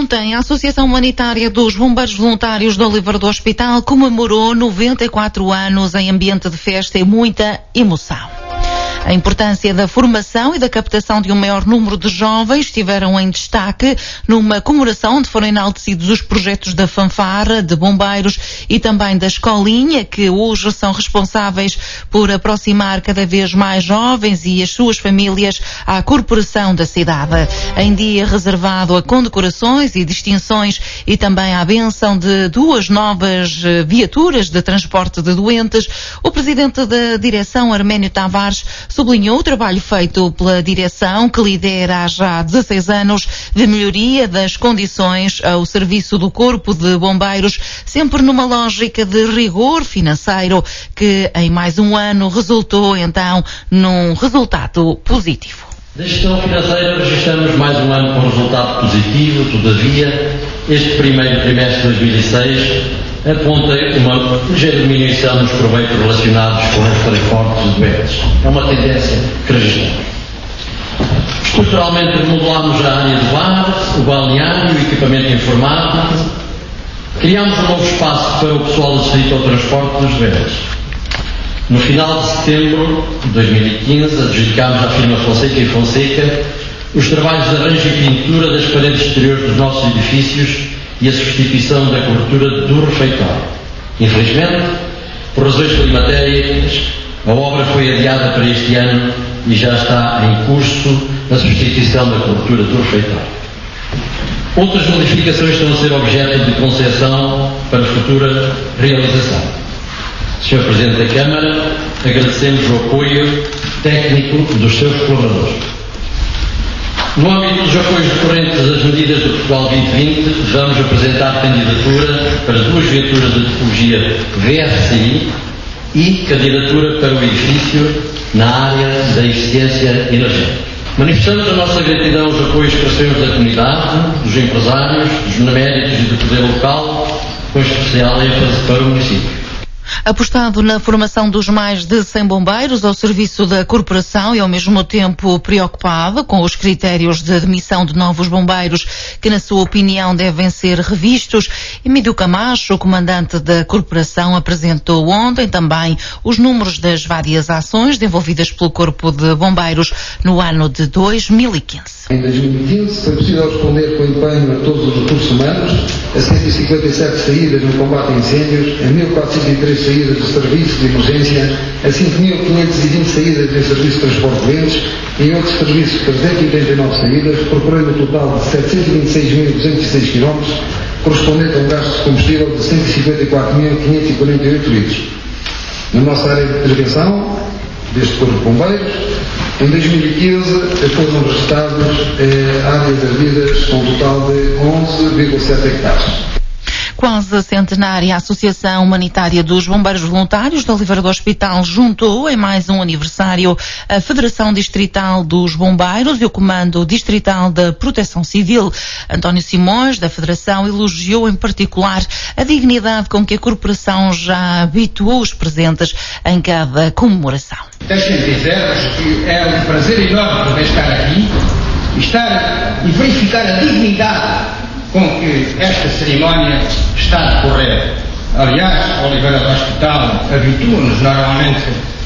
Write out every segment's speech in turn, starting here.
Ontem, a Associação Humanitária dos Bombeiros Voluntários de Oliveira do Hospital comemorou 94 anos em ambiente de festa e muita emoção. A importância da formação e da captação de um maior número de jovens estiveram em destaque numa comemoração onde foram enaltecidos os projetos da fanfarra, de bombeiros e também da escolinha, que hoje são responsáveis por aproximar cada vez mais jovens e as suas famílias à corporação da cidade. Em dia reservado a condecorações e distinções e também à bênção de 2 novas viaturas de transporte de doentes, o presidente da direção, Arménio Tavares, sublinhou o trabalho feito pela direção, que lidera há já 16 anos, de melhoria das condições ao serviço do Corpo de Bombeiros, sempre numa lógica de rigor financeiro, que em mais um ano resultou então num resultado positivo. Da gestão financeira registramos mais um ano com resultado positivo. Todavia, este primeiro trimestre de 2006 aponta uma ligeira diminuição nos proveitos relacionados com os transportes de doentes. É uma tendência que registramos. Estruturalmente remodelámos a área do bar, o balneário, o equipamento informático. Criámos um novo espaço para o pessoal adscrito ao transporte dos doentes. No final de setembro de 2015, adjudicámos à firma Fonseca & Fonseca os trabalhos de arranjo e pintura das paredes exteriores dos nossos edifícios e a substituição da cobertura do refeitório. Infelizmente, por razões climatéricas, a obra foi adiada para este ano e já está em curso a substituição da cobertura do refeitório. Outras modificações estão a ser objeto de concessão para futura realização. Sr. Presidente da Câmara, agradecemos o apoio técnico dos seus colaboradores. No âmbito dos apoios decorrentes às medidas do Portugal 2020, vamos apresentar candidatura para 2 viaturas de tipologia VRCI e candidatura para o edifício na área da eficiência energética. Manifestamos a nossa gratidão aos apoios que recebemos da comunidade, dos empresários, dos beneméritos e do poder local, com especial ênfase para o município. Apostado na formação dos mais de 100 bombeiros ao serviço da corporação e ao mesmo tempo preocupado com os critérios de admissão de novos bombeiros que, na sua opinião, devem ser revistos, Emílio Camacho, o comandante da corporação, apresentou ontem também os números das várias ações desenvolvidas pelo Corpo de Bombeiros no ano de 2015. Em 2015 foi possível responder com empenho a todos os recursos humanos, a 157 saídas no combate a incêndios, a 1.403 saídas de serviço de emergência, a 5.520 saídas em serviço de transporte de doentes e em outros serviços 389 saídas, procurando um total de 726.206 km, correspondente a um gasto de combustível de 154.548 litros. Na nossa área de intervenção deste Corpo de Bombeiros, em 2015 foram registradas áreas ardidas com um total de 11,7 hectares. Quase centenária, a Associação Humanitária dos Bombeiros Voluntários de Oliveira do Hospital juntou em mais um aniversário a Federação Distrital dos Bombeiros e o Comando Distrital da Proteção Civil. António Simões, da Federação, elogiou em particular a dignidade com que a corporação já habituou os presentes em cada comemoração. Deixem-me dizer-vos que é um prazer enorme poder estar aqui e verificar a dignidade com que esta cerimónia está a decorrer. Aliás, Oliveira do Hospital habitua-nos normalmente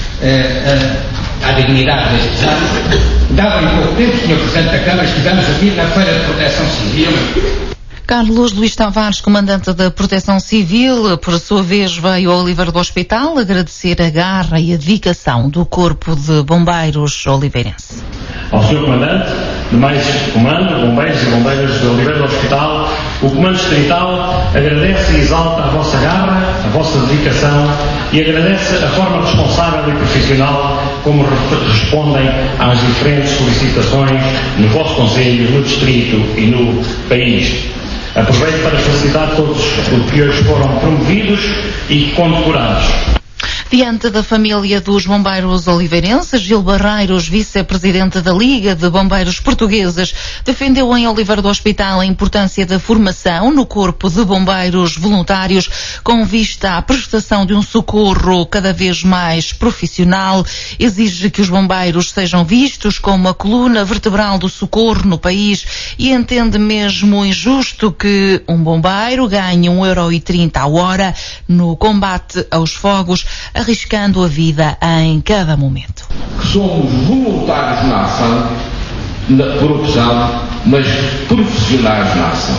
à dignidade destes anos. Dava em pouco tempo, Sr. Presidente da Câmara, estivemos aqui na Feira de Proteção Civil. Carlos Luís Tavares, comandante da Proteção Civil, por sua vez veio ao Oliveira do Hospital agradecer a garra e a dedicação do Corpo de Bombeiros oliveirense. Ao Sr. Comandante, demais comando, bombeiros e bombeiras de Oliveira do Hospital, o Comando Distrital agradece e exalta a vossa garra, a vossa dedicação e agradece a forma responsável e profissional como respondem às diferentes solicitações no vosso Conselho, no Distrito e no país. Aproveito para felicitar todos os que hoje foram promovidos e condecorados. Diante da família dos bombeiros oliveirenses, Gil Barreiros, vice-presidente da Liga de Bombeiros Portugueses, defendeu em Oliveira do Hospital a importância da formação no Corpo de Bombeiros Voluntários com vista à prestação de um socorro cada vez mais profissional. Exige que os bombeiros sejam vistos como a coluna vertebral do socorro no país e entende mesmo injusto que um bombeiro ganhe €1,30 a hora no combate aos fogos, arriscando a vida em cada momento. Somos voluntários na ação, por opção, mas profissionais na ação.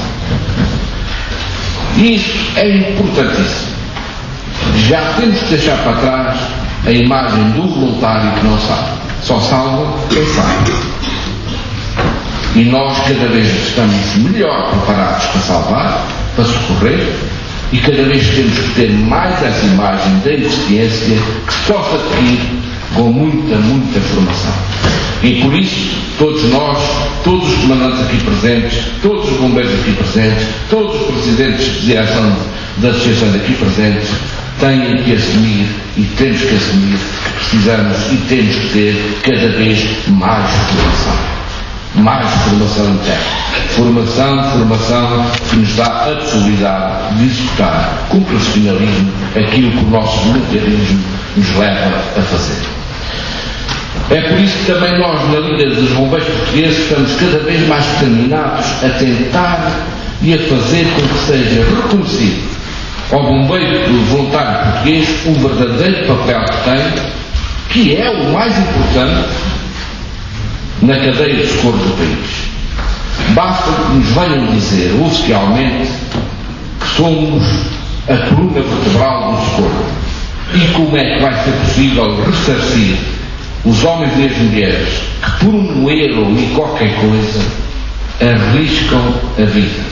E isso é importantíssimo. Já temos que deixar para trás a imagem do voluntário que não sabe. Só salva quem sabe. E nós cada vez estamos melhor preparados para salvar, para socorrer, e cada vez temos que ter mais essa imagem da eficiência que se possa adquirir com muita formação. E por isso, todos nós, todos os comandantes aqui presentes, todos os bombeiros aqui presentes, todos os presidentes de direção da associação aqui presentes, têm que assumir e temos que assumir que precisamos e temos que ter cada vez mais formação. Mais formação técnica. Formação que nos dá a possibilidade de executar com profissionalismo aquilo que o nosso voluntarismo nos leva a fazer. É por isso que também nós, na Liga dos Bombeiros Portugueses, estamos cada vez mais determinados a tentar e a fazer com que seja reconhecido ao bombeiro voluntário português o verdadeiro papel que tem, que é o mais importante na cadeia de socorro do país. Basta que nos venham dizer oficialmente que somos a coluna vertebral do socorro. E como é que vai ser possível ressarcir os homens e as mulheres que por um erro e qualquer coisa arriscam a vida?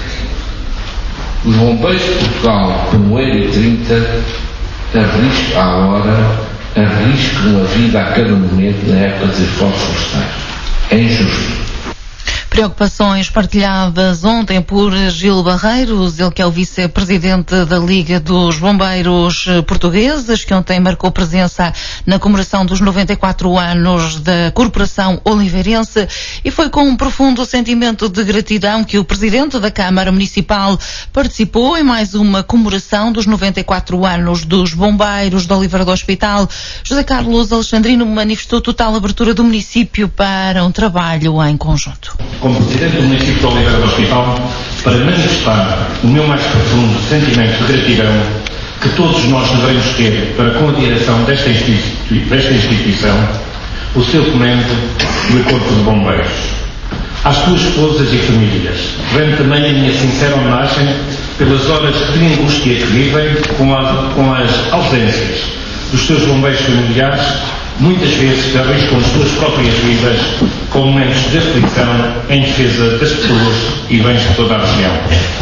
Os bombeiros de Portugal, por €1,30 arriscam a hora, arriscam a vida a cada momento na época de esforços florestais. É injusto. Preocupações partilhadas ontem por Gil Barreiros, ele que é o vice-presidente da Liga dos Bombeiros Portugueses, que ontem marcou presença na comemoração dos 94 anos da Corporação Oliveirense, e foi com um profundo sentimento de gratidão que o presidente da Câmara Municipal participou em mais uma comemoração dos 94 anos dos Bombeiros de Oliveira do Hospital. José Carlos Alexandrino manifestou total abertura do município para um trabalho em conjunto. Como Presidente do município de Oliveira do Hospital, para manifestar o meu mais profundo sentimento de gratidão que todos nós devemos ter para com a direção desta instituição, o seu comando e o Corpo de Bombeiros. Às suas esposas e famílias, rendo também a minha sincera homenagem pelas horas de angústia que vivem com as ausências dos seus bombeiros familiares, muitas vezes arriscam as suas próprias vidas com momentos de aflição em defesa das pessoas e bens de toda a região.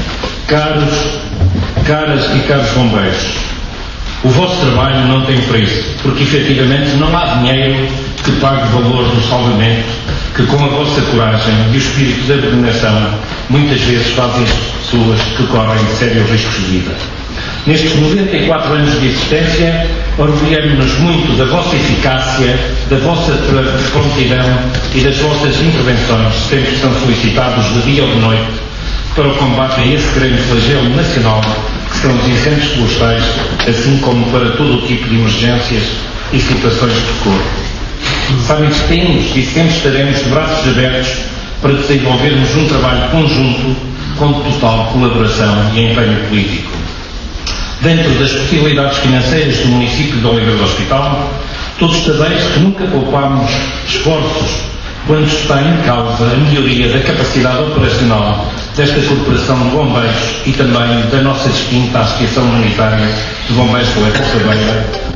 Caras e caros bombeiros, o vosso trabalho não tem preço, porque efetivamente não há dinheiro que pague o valor do salvamento que com a vossa coragem e o espírito de abnegação muitas vezes fazem as pessoas que correm sérios riscos de vida. Nestes 94 anos de existência, orgulhamos-nos muito da vossa eficácia, da vossa prontidão e das vossas intervenções, sempre são solicitados de dia ou de noite, para o combate a esse grande flagelo nacional que são os incêndios florestais, assim como para todo o tipo de emergências e situações de socorro. Sabem que temos e sempre estaremos de braços abertos para desenvolvermos um trabalho conjunto com total colaboração e empenho político. Dentro das possibilidades financeiras do município de Oliveira do Hospital, todos sabemos que nunca poupámos esforços quando está em causa a melhoria da capacidade operacional desta Corporação de Bombeiros e também da nossa distinta Associação Humanitária de Bombeiros de Oliveira,